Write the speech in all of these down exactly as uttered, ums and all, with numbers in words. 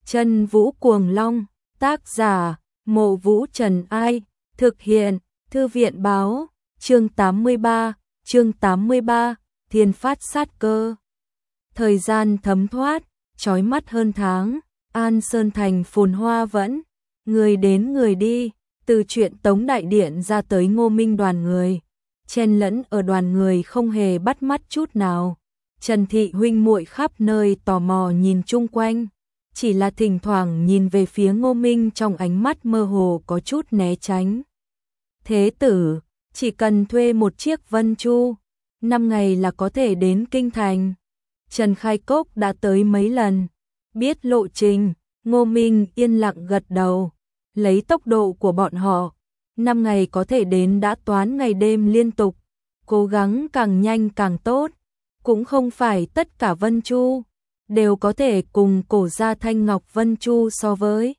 Chân Vũ Cuồng Long, tác giả, Mộ Vũ Trần Ai, thực hiện, Thư viện Báo, chương tám mươi ba, chương tám mươi ba, Thiên Phát Sát Cơ. Thời gian thấm thoát, chói mắt hơn tháng, An Sơn Thành phồn hoa vẫn, người đến người đi, từ chuyện Tống Đại Điện ra tới Ngô Minh đoàn người, chen lẫn ở đoàn người không hề bắt mắt chút nào. Trần Thị huynh muội khắp nơi tò mò nhìn chung quanh, chỉ là thỉnh thoảng nhìn về phía Ngô Minh trong ánh mắt mơ hồ có chút né tránh. Thế tử, chỉ cần thuê một chiếc Vân Chu, năm ngày là có thể đến Kinh Thành. Trần Khai Cốc đã tới mấy lần, biết lộ trình, Ngô Minh yên lặng gật đầu, lấy tốc độ của bọn họ, năm ngày có thể đến đã toán ngày đêm liên tục, cố gắng càng nhanh càng tốt, cũng không phải tất cả Vân Chu đều có thể cùng cổ gia Thanh Ngọc Vân Chu so với.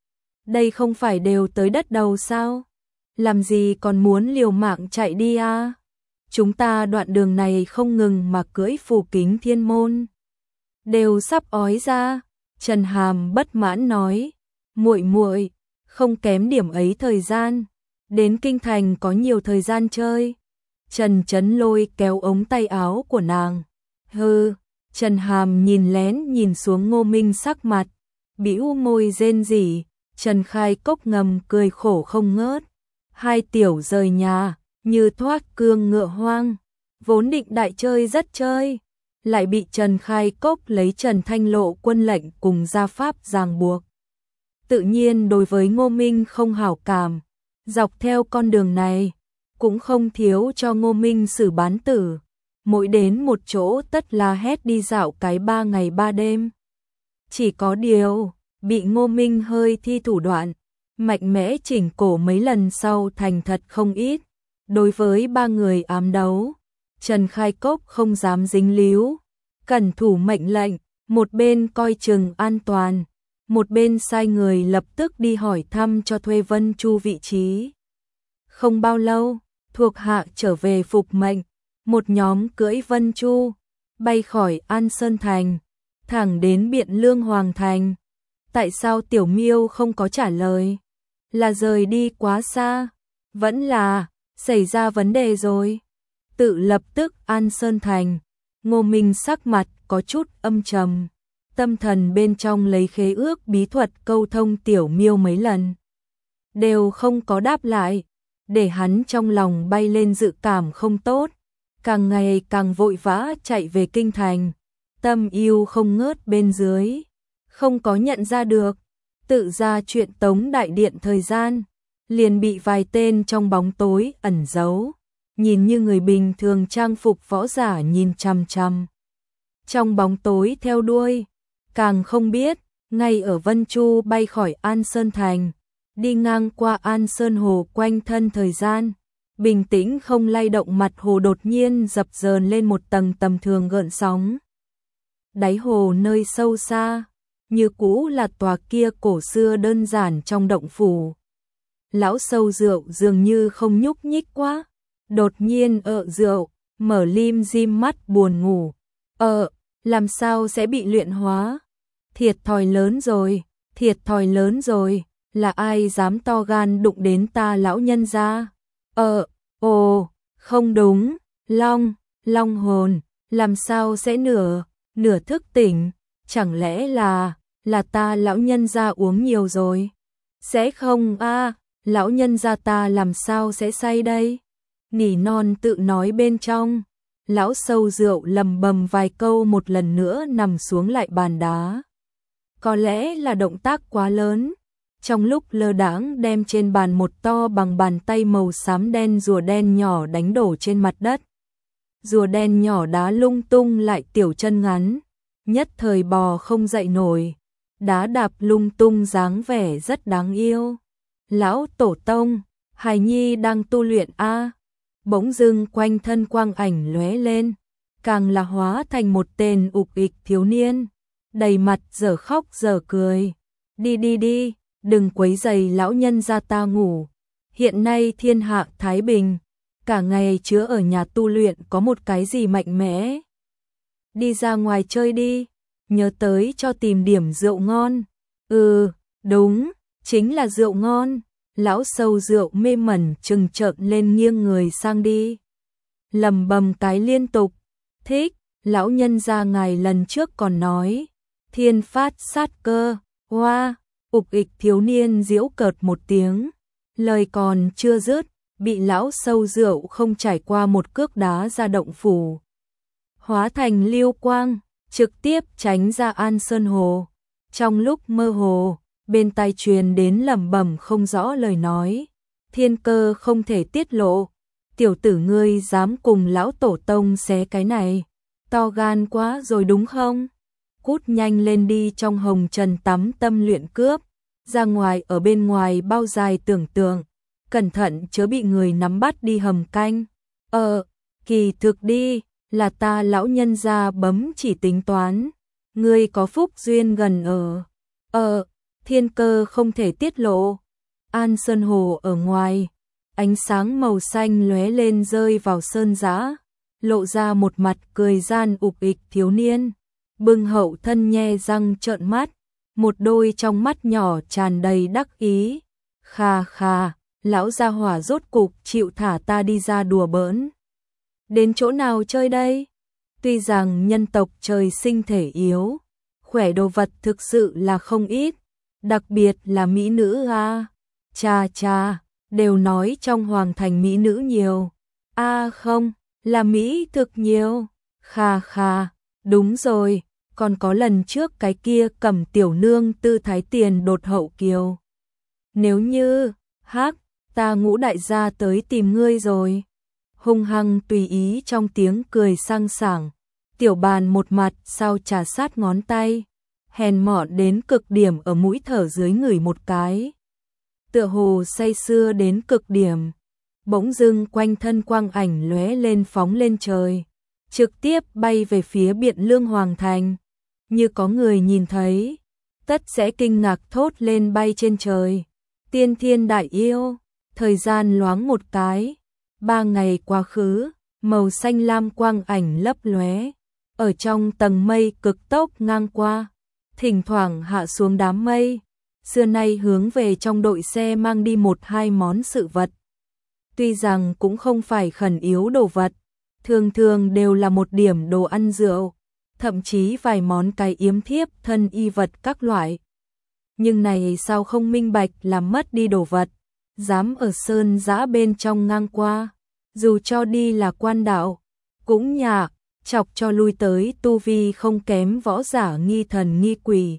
Đây không phải đều tới đất đầu sao? Làm gì còn muốn liều mạng chạy đi à? Chúng ta đoạn đường này không ngừng mà cưỡi phù kính thiên môn, đều sắp ói ra. Trần Hàm bất mãn nói, muội muội, không kém điểm ấy thời gian, đến Kinh Thành có nhiều thời gian chơi. Trần Chấn Lôi kéo ống tay áo của nàng. Hừ, Trần Hàm nhìn lén nhìn xuống Ngô Minh sắc mặt, bĩu môi rên rỉ. Trần Khai Cốc ngầm cười khổ không ngớt. Hai tiểu rời nhà, như thoát cương ngựa hoang, vốn định đại chơi rất chơi, lại bị Trần Khai Cốc lấy Trần Thanh Lộ quân lệnh cùng gia pháp ràng buộc. Tự nhiên đối với Ngô Minh không hảo cảm, dọc theo con đường này, cũng không thiếu cho Ngô Minh xử bán tử, mỗi đến một chỗ tất là hét đi dạo cái ba ngày ba đêm. Chỉ có điều, bị Ngô Minh hơi thi thủ đoạn, mạnh mẽ chỉnh cổ mấy lần sau thành thật không ít. Đối với ba người ám đấu, Trần Khai Cốc không dám dính líu, cẩn thủ mệnh lệnh, một bên coi chừng an toàn, một bên sai người lập tức đi hỏi thăm cho thuê Vân Chu vị trí. Không bao lâu, thuộc hạ trở về phục mệnh, một nhóm cưỡi Vân Chu, bay khỏi An Sơn Thành, thẳng đến Biện Lương Hoàng Thành. Tại sao Tiểu Miêu không có trả lời? Là rời đi quá xa? Vẫn là xảy ra vấn đề rồi? Tự lập tức An Sơn Thành, Ngô Minh sắc mặt có chút âm trầm, tâm thần bên trong lấy khế ước bí thuật câu thông Tiểu Miêu mấy lần, đều không có đáp lại, để hắn trong lòng bay lên dự cảm không tốt, càng ngày càng vội vã chạy về Kinh Thành, tâm yêu không ngớt bên dưới, không có nhận ra được, tự ra chuyện Tống Đại Điện thời gian, liền bị vài tên trong bóng tối ẩn giấu, nhìn như người bình thường trang phục võ giả nhìn chằm chằm. Trong bóng tối theo đuôi, càng không biết, ngay ở Vân Chu bay khỏi An Sơn Thành, đi ngang qua An Sơn Hồ quanh thân thời gian, bình tĩnh không lay động mặt hồ đột nhiên dập dờn lên một tầng tầm thường gợn sóng. Đáy hồ nơi sâu xa, như cũ là tòa kia cổ xưa đơn giản trong động phủ. Lão sâu rượu dường như không nhúc nhích quá, đột nhiên ợ rượu, mở lim dim mắt buồn ngủ. Ờ, làm sao sẽ bị luyện hóa? Thiệt thòi lớn rồi, thiệt thòi lớn rồi, là ai dám to gan đụng đến ta lão nhân gia? Ờ, ồ, không đúng, long, long hồn, làm sao sẽ nửa, nửa thức tỉnh, chẳng lẽ là, là ta lão nhân gia uống nhiều rồi? Sẽ không a, lão nhân gia ta làm sao sẽ say đây? Nỉ non tự nói bên trong, lão sâu rượu lầm bầm vài câu một lần nữa nằm xuống lại bàn đá. Có lẽ là động tác quá lớn, trong lúc lơ đãng đem trên bàn một to bằng bàn tay màu xám đen rùa đen nhỏ đánh đổ trên mặt đất. Rùa đen nhỏ đá lung tung lại tiểu chân ngắn, nhất thời bò không dậy nổi, đá đạp lung tung dáng vẻ rất đáng yêu. Lão tổ tông, hài nhi đang tu luyện a. Bỗng dưng quanh thân quang ảnh lóe lên, càng là hóa thành một tên ục ịch thiếu niên, đầy mặt dở khóc dở cười. Đi đi đi, đừng quấy rầy lão nhân gia ta ngủ. Hiện nay thiên hạ thái bình, cả ngày chứa ở nhà tu luyện có một cái gì mạnh mẽ. Đi ra ngoài chơi đi, nhớ tới cho tìm điểm rượu ngon, Ừ, đúng, chính là rượu ngon. Lão sâu rượu mê mẩn trừng trợn lên nghiêng người sang đi. Lầm bầm cái liên tục. Thích, lão nhân gia ngài lần trước còn nói. Thiên phát sát cơ, hoa, ục ịch thiếu niên giễu cợt một tiếng. Lời còn chưa dứt, bị lão sâu rượu không trải qua một cước đá ra động phủ. Hóa thành lưu quang, trực tiếp tránh ra An Sơn Hồ. Trong lúc mơ hồ, bên tai truyền đến lẩm bẩm không rõ lời nói. Thiên cơ không thể tiết lộ. Tiểu tử ngươi dám cùng lão tổ tông xé cái này. To gan quá rồi đúng không? Cút nhanh lên đi, trong hồng trần tắm tâm luyện cướp. Ra ngoài ở bên ngoài bao dài tưởng tượng. Cẩn thận chớ bị người nắm bắt đi hầm canh. Ờ, kỳ thực đi, là ta lão nhân gia bấm chỉ tính toán. Ngươi có phúc duyên gần ở. Ờ, thiên cơ không thể tiết lộ. An Sơn Hồ ở ngoài, ánh sáng màu xanh lóe lên rơi vào sơn giã, lộ ra một mặt cười gian ục ịch thiếu niên. Bưng hậu thân nhe răng trợn mắt, một đôi trong mắt nhỏ tràn đầy đắc ý. Khà khà, lão gia hỏa rốt cục chịu thả ta đi ra đùa bỡn. Đến chỗ nào chơi đây? Tuy rằng nhân tộc trời sinh thể yếu, khỏe đồ vật thực sự là không ít, đặc biệt là mỹ nữ a. Cha cha, đều nói trong hoàng thành mỹ nữ nhiều. A không, là mỹ thực nhiều. Khà khà, đúng rồi, còn có lần trước cái kia cầm tiểu nương tư thái tiền đột hậu kiều. Nếu như, hắc, ta Ngũ đại gia tới tìm ngươi rồi. Hung hăng tùy ý trong tiếng cười sang sảng. Tiểu bàn một mặt sau trà sát ngón tay, hèn mọn đến cực điểm ở mũi thở dưới người một cái. Tựa hồ say sưa đến cực điểm, bỗng dưng quanh thân quang ảnh lóe lên phóng lên trời, trực tiếp bay về phía Biện Lương Hoàng Thành. Như có người nhìn thấy, tất sẽ kinh ngạc thốt lên bay trên trời. Tiên thiên đại yêu, thời gian loáng một cái, ba ngày quá khứ, màu xanh lam quang ảnh lấp lóe, ở trong tầng mây cực tốc ngang qua, thỉnh thoảng hạ xuống đám mây, xưa nay hướng về trong đội xe mang đi một hai món sự vật. Tuy rằng cũng không phải khẩn yếu đồ vật, thường thường đều là một điểm đồ ăn rượu, thậm chí vài món cái yếm thiếp thân y vật các loại. Nhưng này sao không minh bạch làm mất đi đồ vật, dám ở sơn giã bên trong ngang qua, dù cho đi là quan đạo, cũng nhạc, chọc cho lui tới tu vi không kém võ giả nghi thần nghi quỷ.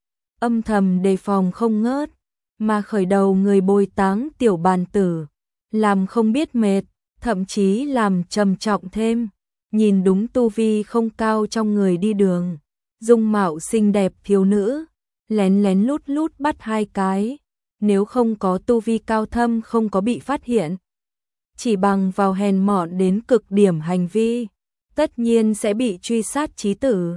Âm thầm đề phòng không ngớt, mà khởi đầu người bồi táng tiểu bàn tử, làm không biết mệt, thậm chí làm trầm trọng thêm, nhìn đúng tu vi không cao trong người đi đường, dung mạo xinh đẹp thiếu nữ, lén lén lút lút bắt hai cái, nếu không có tu vi cao thâm không có bị phát hiện, chỉ bằng vào hèn mọn đến cực điểm hành vi, tất nhiên sẽ bị truy sát chí tử.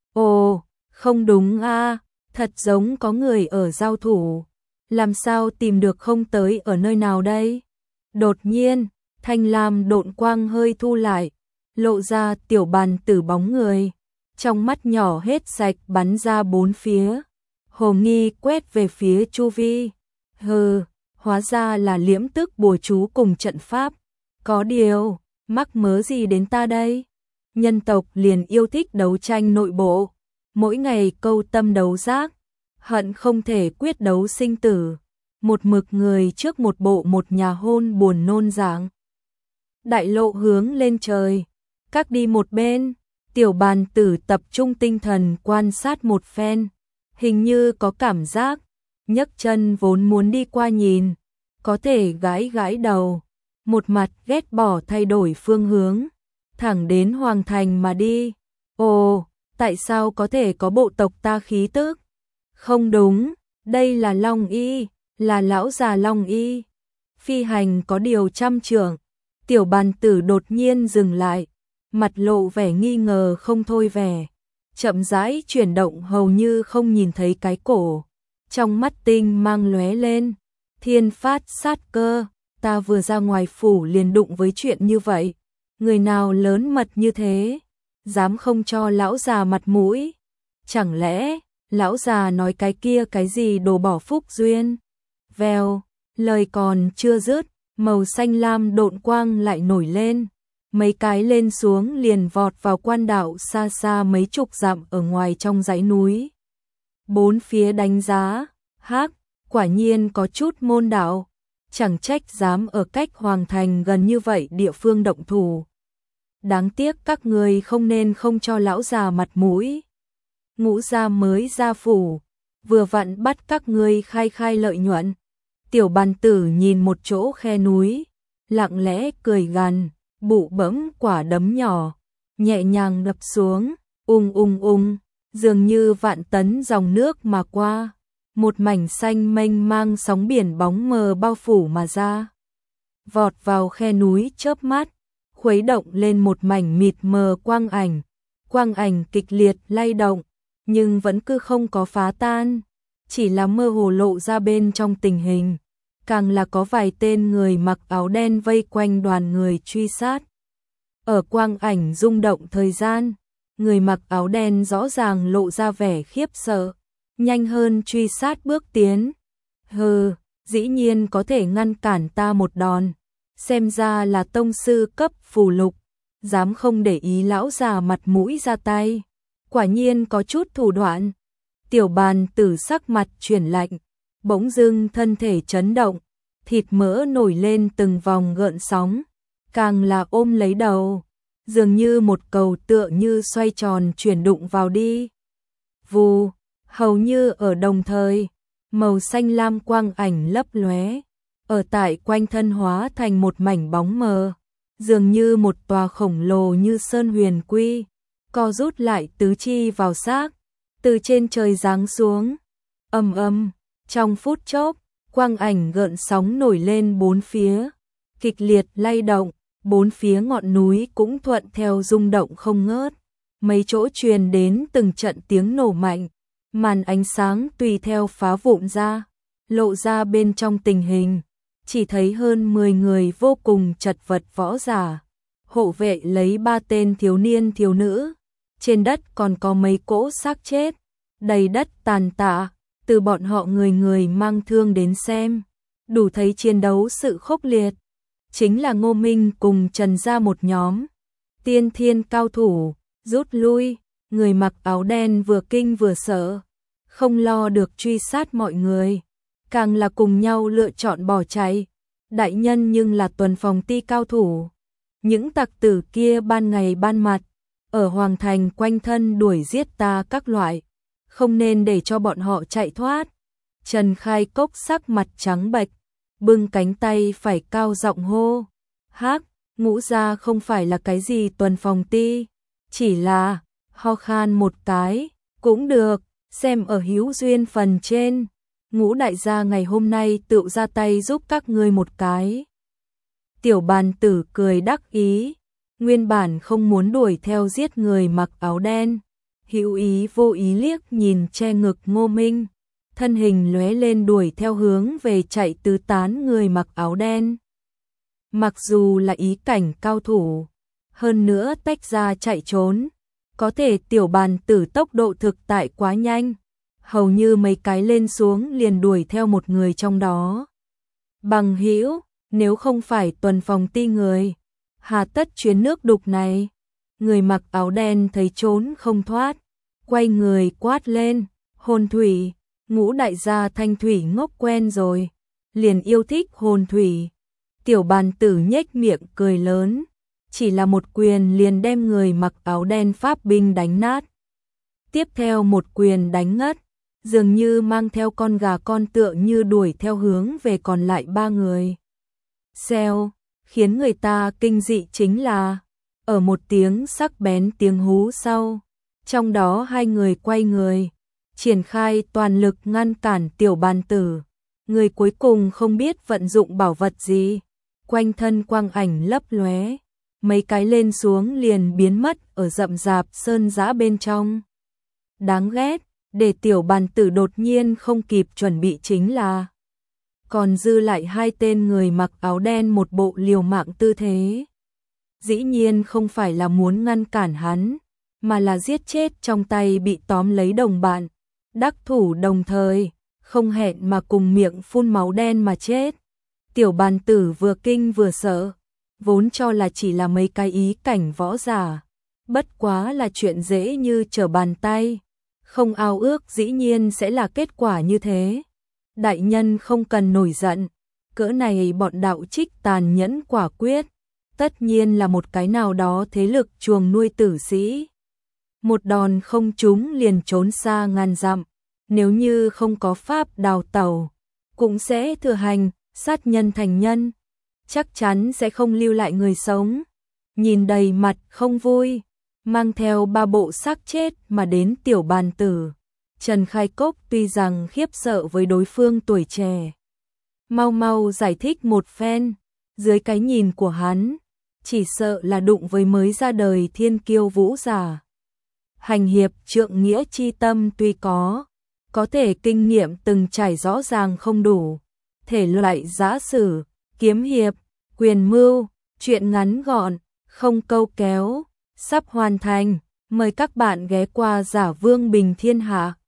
Ồ, không đúng a, thật giống có người ở giao thủ, làm sao tìm được không tới ở nơi nào đây? Đột nhiên, thanh lam độn quang hơi thu lại, lộ ra tiểu bàn tử bóng người, trong mắt nhỏ hết sạch bắn ra bốn phía, hồ nghi quét về phía chu vi. Hừ, hóa ra là liễm tức bùa chú cùng trận pháp, có điều, mắc mớ gì đến ta đây? Nhân tộc liền yêu thích đấu tranh nội bộ, mỗi ngày câu tâm đấu giác, hận không thể quyết đấu sinh tử, một mực người trước một bộ một nhà hôn buồn nôn dạng. Đại lộ hướng lên trời, các đi một bên, tiểu bàn tử tập trung tinh thần quan sát một phen, hình như có cảm giác, nhấc chân vốn muốn đi qua nhìn, có thể gãi gãi đầu, một mặt ghét bỏ thay đổi phương hướng, thẳng đến Hoàng Thành mà đi. Ồ, tại sao có thể có bộ tộc ta khí tức? Không đúng, đây là Long Y, là lão già Long Y. Phi hành có điều trăm trượng, tiểu bàn tử đột nhiên dừng lại, mặt lộ vẻ nghi ngờ không thôi vẻ, chậm rãi chuyển động hầu như không nhìn thấy cái cổ, trong mắt tinh mang lóe lên, thiên phát sát cơ, ta vừa ra ngoài phủ liền đụng với chuyện như vậy, người nào lớn mật như thế, dám không cho lão già mặt mũi, chẳng lẽ Lão già nói cái kia cái gì đồ bỏ phúc duyên. Vèo, lời còn chưa dứt, màu xanh lam độn quang lại nổi lên. Mấy cái lên xuống liền vọt vào quan đạo xa xa mấy chục dặm ở ngoài trong dãy núi. Bốn phía đánh giá, hắc, quả nhiên có chút môn đạo, chẳng trách dám ở cách hoàng thành gần như vậy địa phương động thủ. Đáng tiếc các người không nên không cho lão già mặt mũi. Ngũ gia mới ra phủ, vừa vặn bắt các ngươi khai khai lợi nhuận. Tiểu bàn tử nhìn một chỗ khe núi, lặng lẽ cười gằn, bụ bẫm quả đấm nhỏ, nhẹ nhàng đập xuống, ung ung ung, dường như vạn tấn dòng nước mà qua. Một mảnh xanh mênh mang sóng biển bóng mờ bao phủ mà ra. Vọt vào khe núi chớp mắt, khuấy động lên một mảnh mịt mờ quang ảnh. Quang ảnh kịch liệt lay động, nhưng vẫn cứ không có phá tan, chỉ là mơ hồ lộ ra bên trong tình hình. Càng là có vài tên người mặc áo đen vây quanh đoàn người truy sát. Ở quang ảnh rung động thời gian, người mặc áo đen rõ ràng lộ ra vẻ khiếp sợ, nhanh hơn truy sát bước tiến. Hừ, dĩ nhiên có thể ngăn cản ta một đòn, xem ra là tông sư cấp phù lục, dám không để ý lão già mặt mũi ra tay, quả nhiên có chút thủ đoạn. Tiểu bàn tử sắc mặt chuyển lạnh, bỗng dưng thân thể chấn động, thịt mỡ nổi lên từng vòng gợn sóng, càng là ôm lấy đầu, dường như một cầu tựa như xoay tròn chuyển đụng vào đi. Vù, hầu như ở đồng thời, màu xanh lam quang ảnh lấp lóe, ở tại quanh thân hóa thành một mảnh bóng mờ, dường như một tòa khổng lồ như sơn huyền quy, co rút lại tứ chi vào xác, từ trên trời giáng xuống. Ầm ầm, trong phút chốc, quang ảnh gợn sóng nổi lên bốn phía, kịch liệt lay động, bốn phía ngọn núi cũng thuận theo rung động không ngớt. Mấy chỗ truyền đến từng trận tiếng nổ mạnh, màn ánh sáng tùy theo phá vụn ra, lộ ra bên trong tình hình, chỉ thấy hơn mười người vô cùng chật vật võ giả, hộ vệ lấy ba tên thiếu niên thiếu nữ, trên đất còn có mấy cỗ xác chết, đầy đất tàn tạ, từ bọn họ người người mang thương đến xem, đủ thấy chiến đấu sự khốc liệt. Chính là Ngô Minh cùng Trần gia một nhóm, tiên thiên cao thủ, rút lui, người mặc áo đen vừa kinh vừa sợ, không lo được truy sát mọi người, càng là cùng nhau lựa chọn bỏ chạy. Đại nhân nhưng là tuần phòng ti cao thủ, những tặc tử kia ban ngày ban mặt, ở hoàng thành quanh thân đuổi giết ta các loại, không nên để cho bọn họ chạy thoát. Trần Khai Cốc sắc mặt trắng bệch, bưng cánh tay phải cao giọng hô, hắc, Ngũ gia không phải là cái gì tuần phòng ti, chỉ là ho khan một cái, cũng được, xem ở hữu duyên phần trên, Ngũ đại gia ngày hôm nay tự ra tay giúp các ngươi một cái. Tiểu bàn tử cười đắc ý, nguyên bản không muốn đuổi theo giết người mặc áo đen, hữu ý vô ý liếc nhìn che ngực Ngô Minh, thân hình lóe lên đuổi theo hướng về chạy tứ tán người mặc áo đen. Mặc dù là ý cảnh cao thủ, hơn nữa tách ra chạy trốn, có thể tiểu bàn tử tốc độ thực tại quá nhanh, hầu như mấy cái lên xuống liền đuổi theo một người trong đó. Bằng hữu, nếu không phải tuần phòng ti người, hà tất chuyến nước đục này. Người mặc áo đen thấy trốn không thoát, quay người quát lên, hồn thủy, Ngũ đại gia thanh thủy ngốc quen rồi, liền yêu thích hồn thủy. Tiểu bàn tử nhếch miệng cười lớn, chỉ là một quyền liền đem người mặc áo đen pháp binh đánh nát. Tiếp theo một quyền đánh ngất, dường như mang theo con gà con tựa như đuổi theo hướng về còn lại ba người. Xèo, khiến người ta kinh dị chính là, ở một tiếng sắc bén tiếng hú sau, trong đó hai người quay người, triển khai toàn lực ngăn cản tiểu bàn tử. Người cuối cùng không biết vận dụng bảo vật gì, quanh thân quang ảnh lấp lóe, mấy cái lên xuống liền biến mất ở rậm rạp sơn giã bên trong. Đáng ghét, để tiểu bàn tử đột nhiên không kịp chuẩn bị chính là, còn dư lại hai tên người mặc áo đen một bộ liều mạng tư thế. Dĩ nhiên không phải là muốn ngăn cản hắn, mà là giết chết trong tay bị tóm lấy đồng bạn. đắc thủ đồng thời, không hẹn mà cùng miệng phun máu đen mà chết. Tiểu bàn tử vừa kinh vừa sợ, vốn cho là chỉ là mấy cái ý cảnh võ giả, bất quá là chuyện dễ như trở bàn tay, không ao ước dĩ nhiên sẽ là kết quả như thế. Đại nhân không cần nổi giận, cỡ này bọn đạo trích tàn nhẫn quả quyết, tất nhiên là một cái nào đó thế lực chuồng nuôi tử sĩ. Một đòn không trúng liền trốn xa ngàn dặm, nếu như không có pháp đào tẩu, cũng sẽ thừa hành, sát nhân thành nhân, chắc chắn sẽ không lưu lại người sống. Nhìn đầy mặt không vui, mang theo ba bộ xác chết mà đến tiểu bàn tử, Trần Khai Cốc tuy rằng khiếp sợ với đối phương tuổi trẻ, mau mau giải thích một phen, dưới cái nhìn của hắn, chỉ sợ là đụng với mới ra đời thiên kiêu vũ giả. Hành hiệp trượng nghĩa chi tâm tuy có, có thể kinh nghiệm từng trải rõ ràng không đủ, thể loại giã sử, kiếm hiệp, quyền mưu, chuyện ngắn gọn, không câu kéo, sắp hoàn thành, mời các bạn ghé qua Giả Vương Bình Thiên Hạ.